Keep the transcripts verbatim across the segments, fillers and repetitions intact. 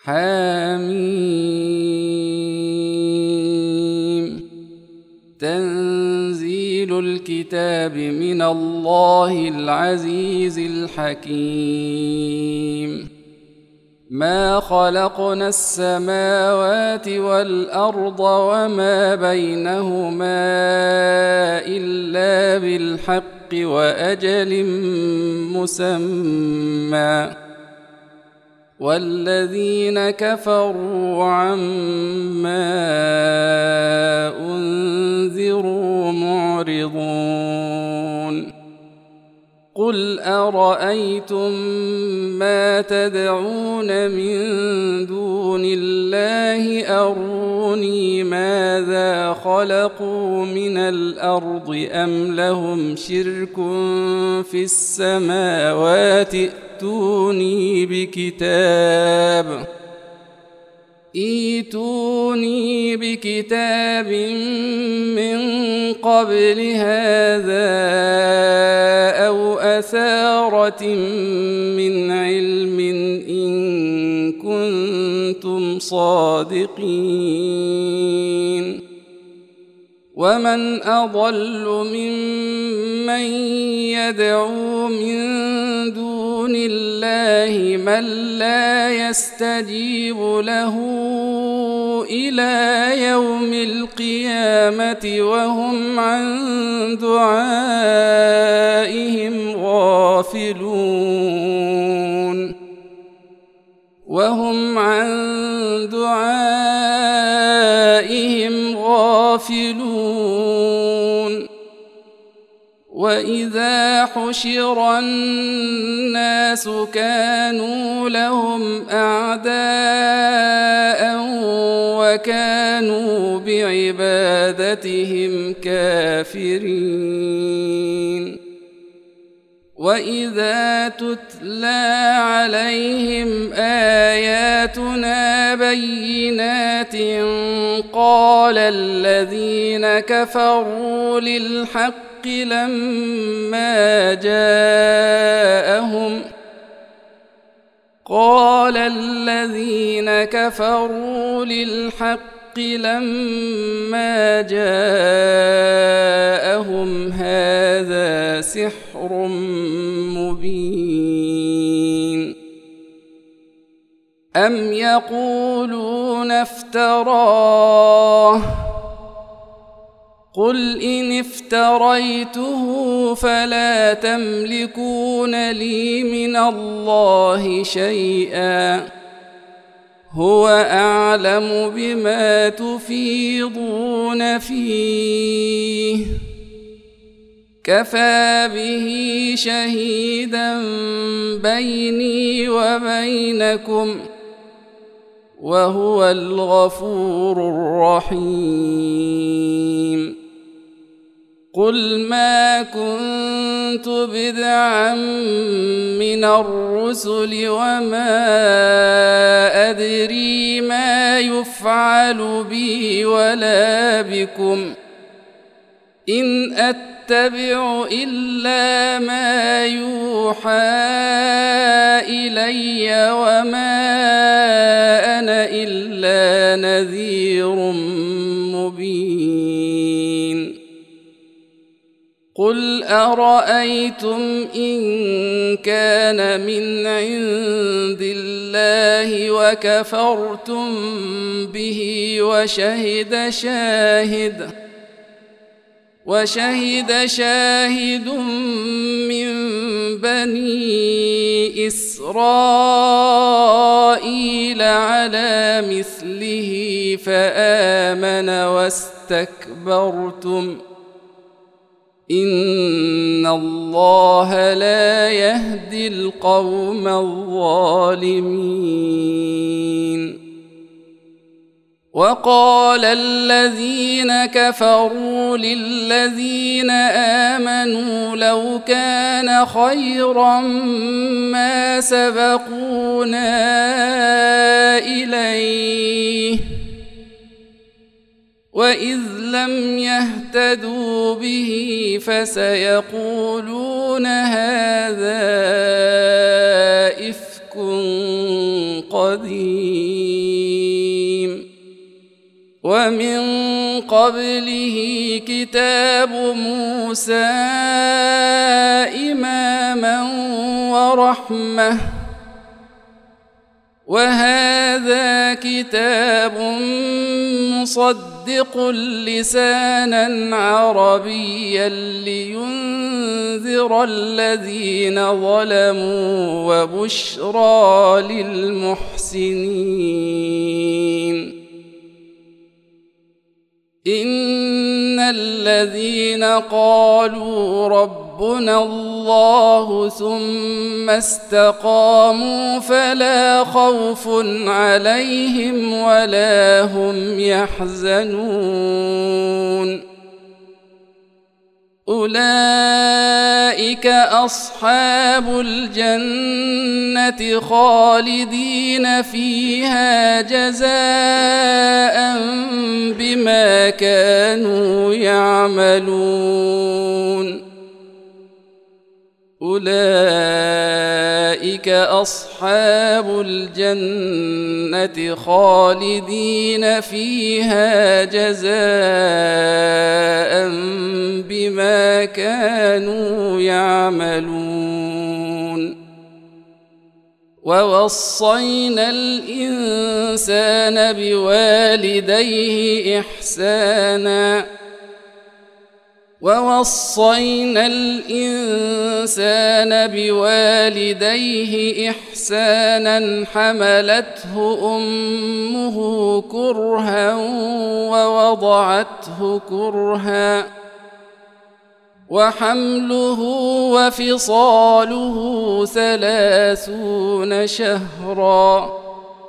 حميم. تنزيل الكتاب من الله العزيز الحكيم. ما خلقنا السماوات والأرض وما بينهما إلا بالحق وأجل مسمى، والذين كفروا عما أنذروا معرضون. قل أرأيتم ما تدعون من دون الله أروني ماذا خلقوا من الأرض أم لهم شرك في السماوات ائتوني بكتاب ائتوني بكتاب من قبل هذا أو أثارة من علم إن كنتم صادقين. ومن أضل ممن يدعو من دون الله من لا يستجيب له إلى يوم القيامة وهم عن دعائهم غافلون وهم عن دعائهم غافلون. وإذا حشر الناس كانوا لهم أعداء وكانوا بعبادتهم كافرين. وإذا تتلى عليهم آياتنا بينات قال الذين كفروا للحق لما جاءهم قال الذين كفروا للحق لما جاءهم هذا سحر مبين. أم يقولون افتراه قل إن افتريته فلا تملكون لي من الله شيئا هو أعلم بما تفيضون فيه كفى به شهيدا بيني وبينكم وهو الغفور الرحيم. قل ما كنت بدعا من الرسل وما أدري ما يفعل بي ولا بكم إن أتبع إلا ما يوحى إلي وما أنا إلا نذير مبين. قل أرأيتم إن كان من عند الله وكفرتم به وشهد شاهد وشهد شاهد من بني إسرائيل على مثله فآمن واستكبرتم إن الله لا يهدي القوم الظالمين. وقال الذين كفروا للذين آمنوا لو كان خيرا ما سبقونا إليه وإذ لم يهتدوا به فسيقولون هذا إفك قديم. الرحيم ومن قبله كتاب موسى إماما ورحمة وهذا كتاب مصدق لسانا عربيا لينذر الذين ظلموا وبشرى للمحسنين إن الذين قالوا ربنا الله ثم استقاموا فلا خوف عليهم ولا هم يحزنون أولئك أصحاب الجنة خالدين فيها جزاء بما كانوا يعملون أولئك أصحاب الجنة خالدين فيها جزاء بما كانوا يعملون ووصينا الإنسان بوالديه إحسانا ووصينا الإنسان بوالديه إحسانا حملته أمه كرها ووضعته كرها وحمله وفصاله ثلاثون شهرا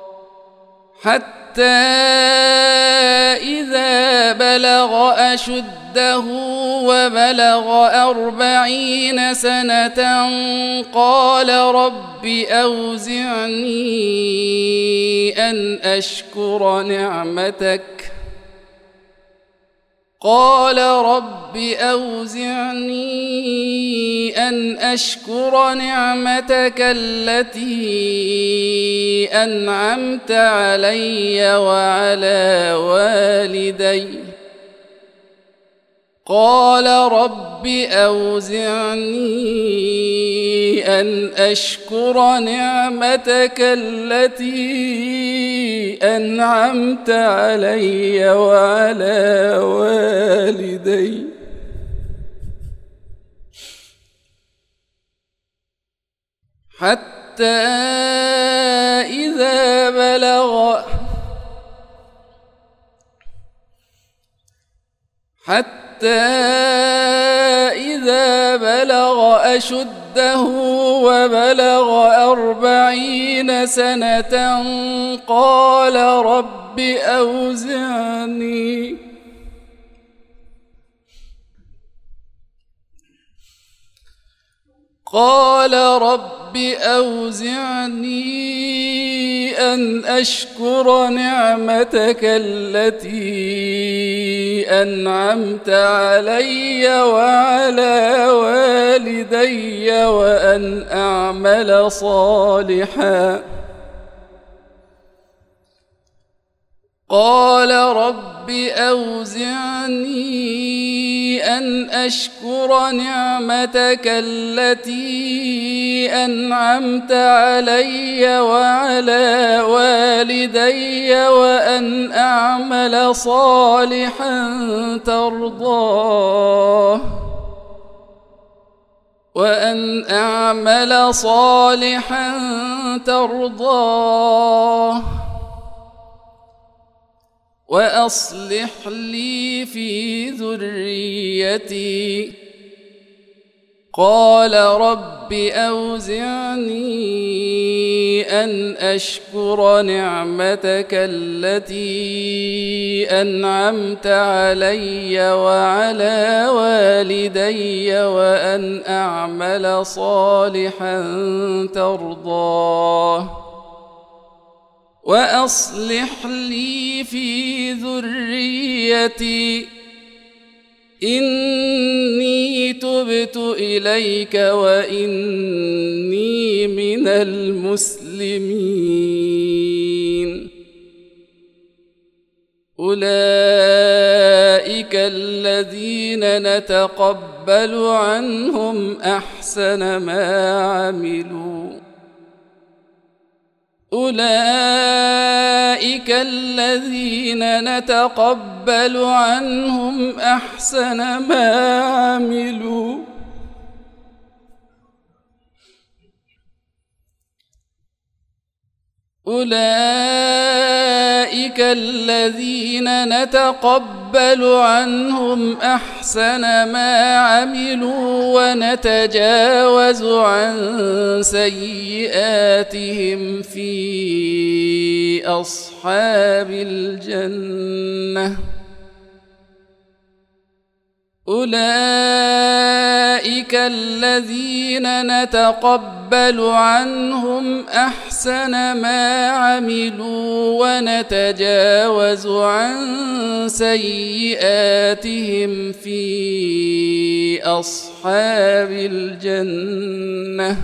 حتى إذا بلغ أشده وبلغ أربعين سنة قال رب أوزعني أن أشكر نعمتك قال رب أوزعني أن أشكر نعمتك التي أنعمت علي وعلى والدي قال رب أوزعني أن أشكر نعمتك التي أنعمت علي وعلى والدي حتى إذا بلغ حتى إذا بلغ أشده وبلغ أربعين سنة قال رب أوزعني قال رب أوزعني أن أشكر نعمتك التي أنعمت علي وعلى والدي وأن أعمل صالحا قال رب أوزعني أن أشكر نعمتك التي أنعمت علي وعلى والدي وأن أعمل صالحا ترضاه وأن أعمل صالحا ترضاه وأصلح لي في ذريتي قال رب أوزعني أن أشكر نعمتك التي أنعمت علي وعلى والدي وأن أعمل صالحا ترضاه وأصلح لي في ذريتي إني تبت إليك وإني من المسلمين أولئك الذين نتقبل عنهم أحسن ما عملوا أولئك الذين نتقبل عنهم أحسن ما عملوا أولئك الذين نتقبل عنهم أحسن ما عملوا ونتجاوز عن سيئاتهم في أصحاب الجنة أولئك الذين نتقبل عنهم أحسن ما عملوا ونتجاوز عن سيئاتهم في أصحاب الجنة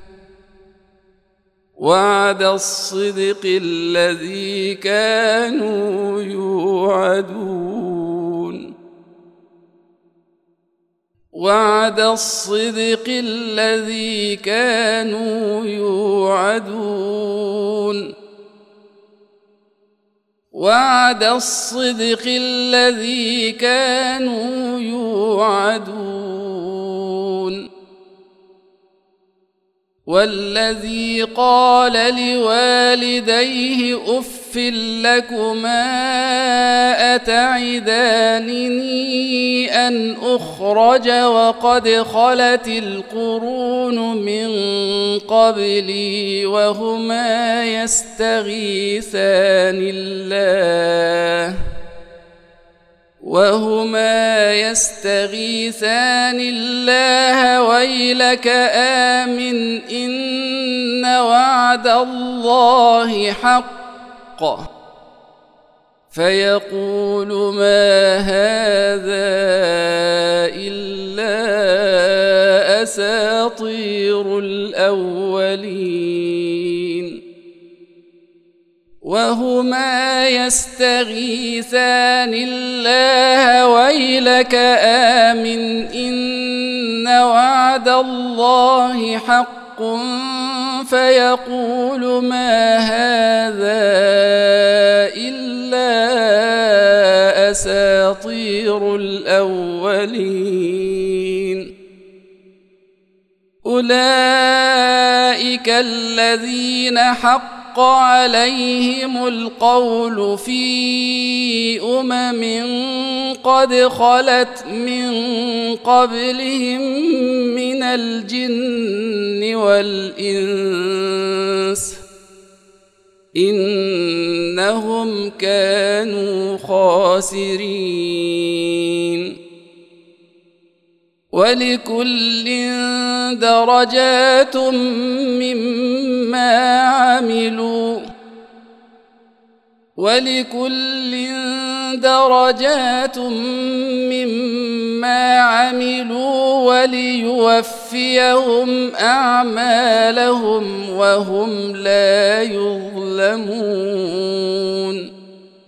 وعد الصدق الذي كانوا يوعدون وعد الصدق الذي كانوا يوعدون وعد الصدق الذي كانوا يوعدون والذي قال لوالديه أف لكما أتعدانني أن أخرج وقد خلت القرون من قبلي وهما يستغيثان الله وهما يستغيثان الله ويلك آمن إن وعد الله حق فيقول ما هذا إلا أساطير الأولين وهما يستغيثان الله ويلك آمن إن وعد الله حق فيقول ما هذا إلا أساطير الأولين أولئك الذين حق عليهم القول في أمم قد خلت من قبلهم من الجن والإنس إنهم كانوا خاسرين ولكل درجات مما عملوا ولكل درجات مما عملوا وليوفيهم أعمالهم وهم لا يظلمون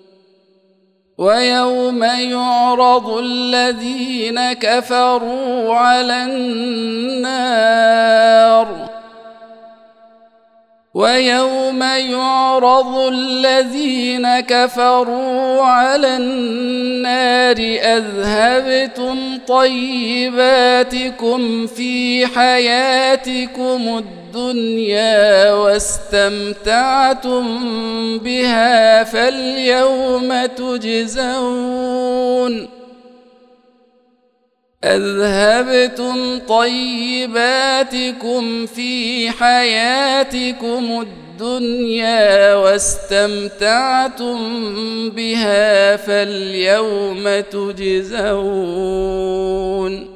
ويوم يعرض الذين كفروا على النار ويوم يعرض الذين كفروا على النار أذهبتم طيباتكم في حياتكم الدنيا واستمتعتم بها فاليوم تجزون أذهبتم طيباتكم في حياتكم الدنيا واستمتعتم بها فاليوم تجزون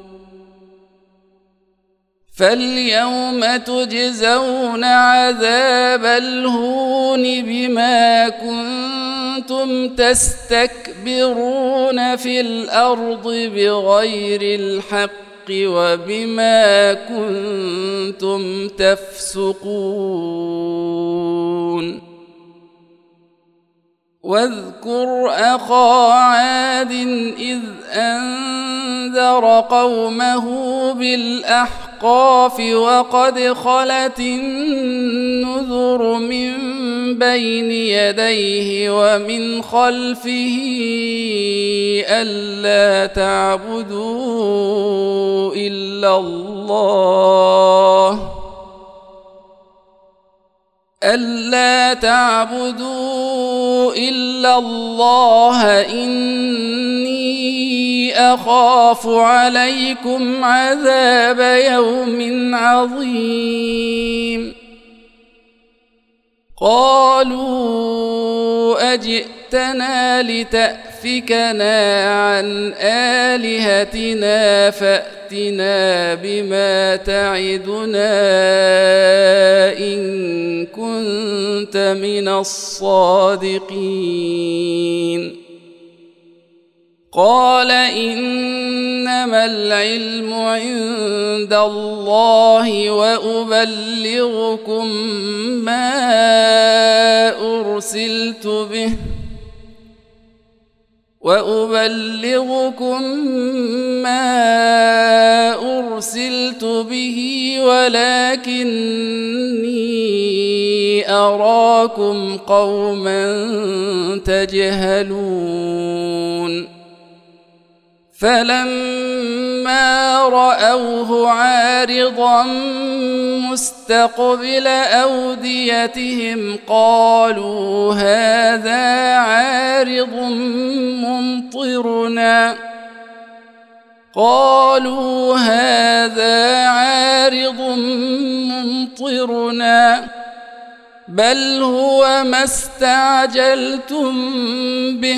فاليوم تجزون عذاب الهون بما كنتم تستكبرون في الأرض بغير الحق وبما كنتم تفسقون واذكر أخا عاد إذ أنذر قومه بالأحقاف وقد خلت النذر من بين يديه ومن خلفه ألا تعبدوا إلا الله ألا تعبدوا إلا الله إني أخاف عليكم عذاب يوم عظيم قالوا أجئتنا لتأفكنا عن آلهتنا فأتنا بما تعدنا إن كنت من الصادقين قال إنما العلم عند الله وأبلغكم ما أرسلت به وأبلغكم ما أرسلت به ولكني أراكم قوما تجهلون فلما رأوه عارضا مستقبل أوديتهم قالوا هذا عارض ممطرنا قالوا هذا عارض ممطرنا بل هو ما استعجلتم به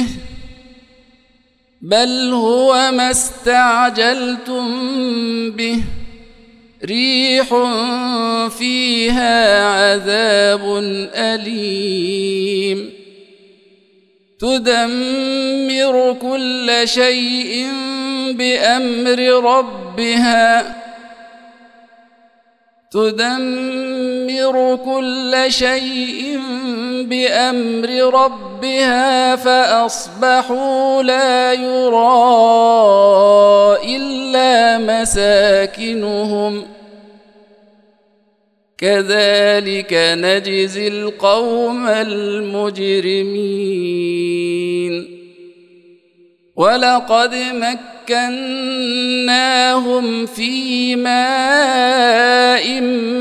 بل هو ما استعجلتم به ريح فيها عذاب أليم تدمر كل شيء بأمر ربها تدمر كل شيء بأمر ربها فأصبحوا لا يرى إلا مساكنهم كذلك نجزي القوم المجرمين ولقد مكناهم في ماء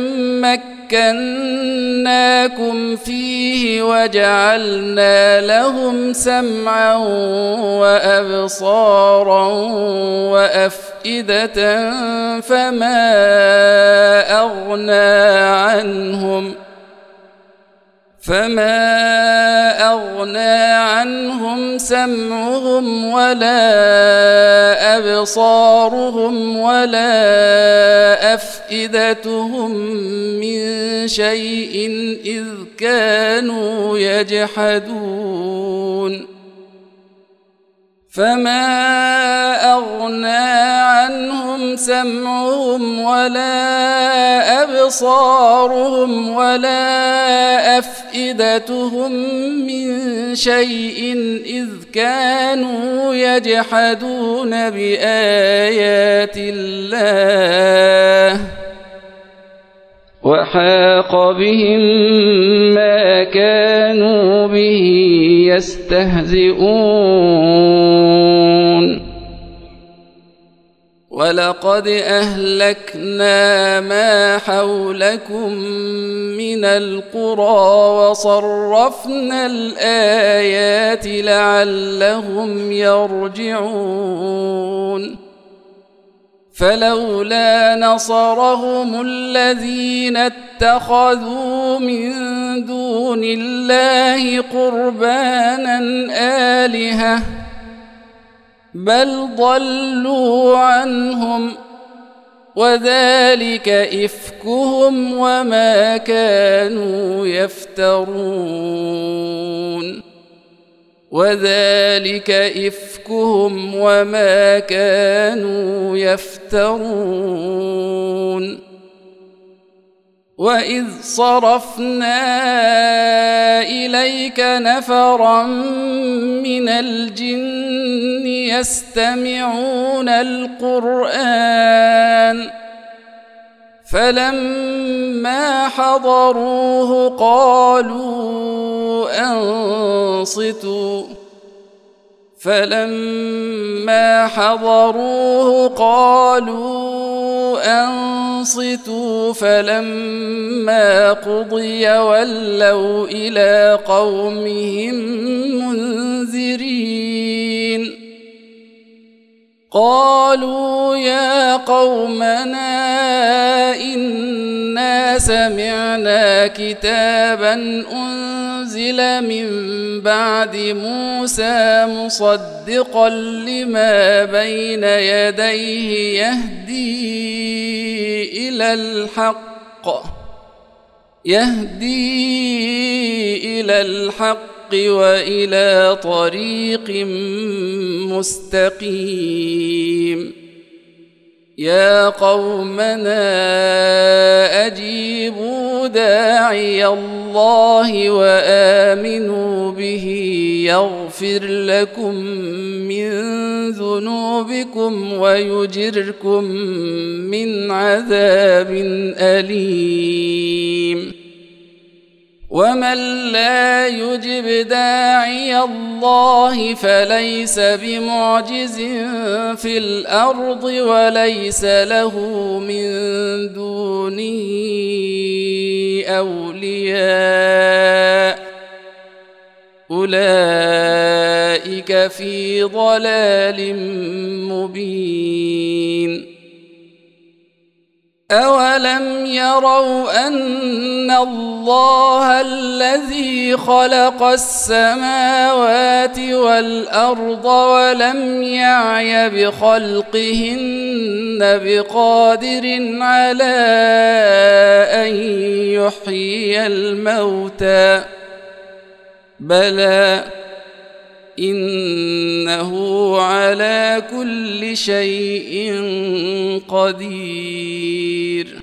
مكناكم فيه وجعلنا لهم سمعا وأبصارا وأفئدة فما أغنى عنهم فما أغنى عنهم سمعهم ولا أبصارهم ولا أفئدتهم من شيء إذ كانوا يجحدون فما أغنى عنهم سمعهم ولا أبصارهم ولا أفئدتهم من شيء إذ كانوا يجحدون بآيات الله وحاق بهم ما كانوا به يستهزئون ولقد أهلكنا ما حولكم من القرى وصرفنا الآيات لعلهم يرجعون فلولا نصرهم الذين اتخذوا من دون الله قربانا آلهة بل ضلوا عنهم وذلك إفكهم وما كانوا يفترون وذلك إفكهم وما كانوا يفترون وإذ صرفنا إليك نفرا من الجن يستمعون القرآن فلما حضروه قالوا أنصتوا فلما حضروه قالوا أنصتوا فلما قضي ولوا إلى قومهم منذرين قالوا يا قومنا إنا سمعنا كتابا أنزل من بعد موسى مصدقا لما بين يديه يهدي إلى الحق يهدي إلى الحق وإلى طريق مستقيم يا قومنا أجيبوا داعي الله وآمنوا به يغفر لكم من ذنوبكم ويجركم من عذاب أليم ومن لا يجب داعي الله فليس بمعجز في الأرض وليس له من دونه أولياء أولئك في ضلال مبين أولم يروا أن الله الذي خلق السماوات والأرض ولم يعي بخلقهن بقادر على أن يحيي الموتى بلى إنه على كل شيء قدير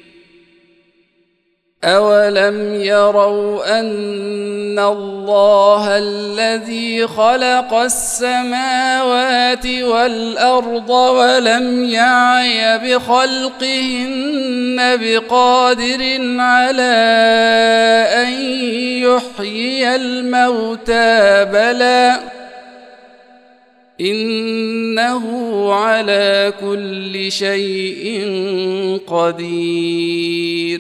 أولم يروا أن الله الذي خلق السماوات والأرض ولم يعي بخلقهن بقادر على أن يحيي الموتى بلى إنه على كل شيء قدير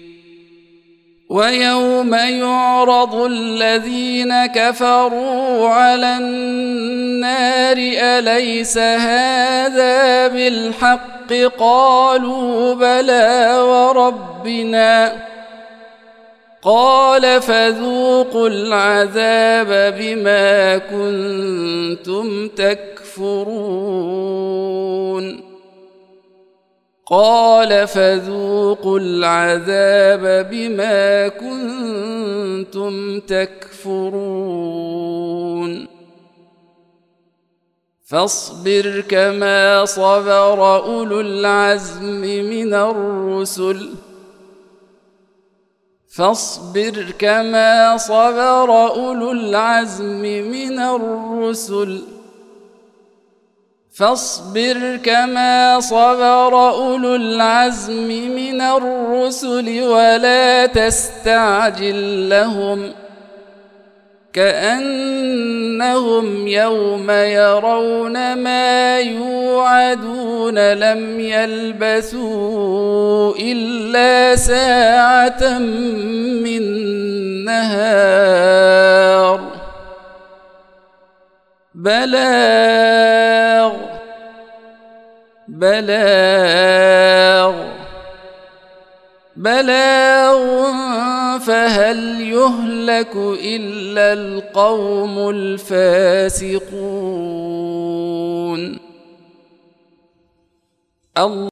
ويوم يعرض الذين كفروا على النار أليس هذا بالحق قالوا بلى وربنا قال فذوقوا العذاب بما كنتم تكفرون قال فذوقوا العذاب بما كنتم تكفرون فاصبر كما صبر أولو العزم من الرسل فاصبر كما صبر أولو العزم من الرسل فاصبر كما صبر أولو العزم من الرسل ولا تستعجل لهم كأنهم يوم يرون ما يوعدون لم يلبثوا إلا ساعة من نهار بلاغ بلاغ بلاغ فهل يهلك إلا القوم الفاسقون.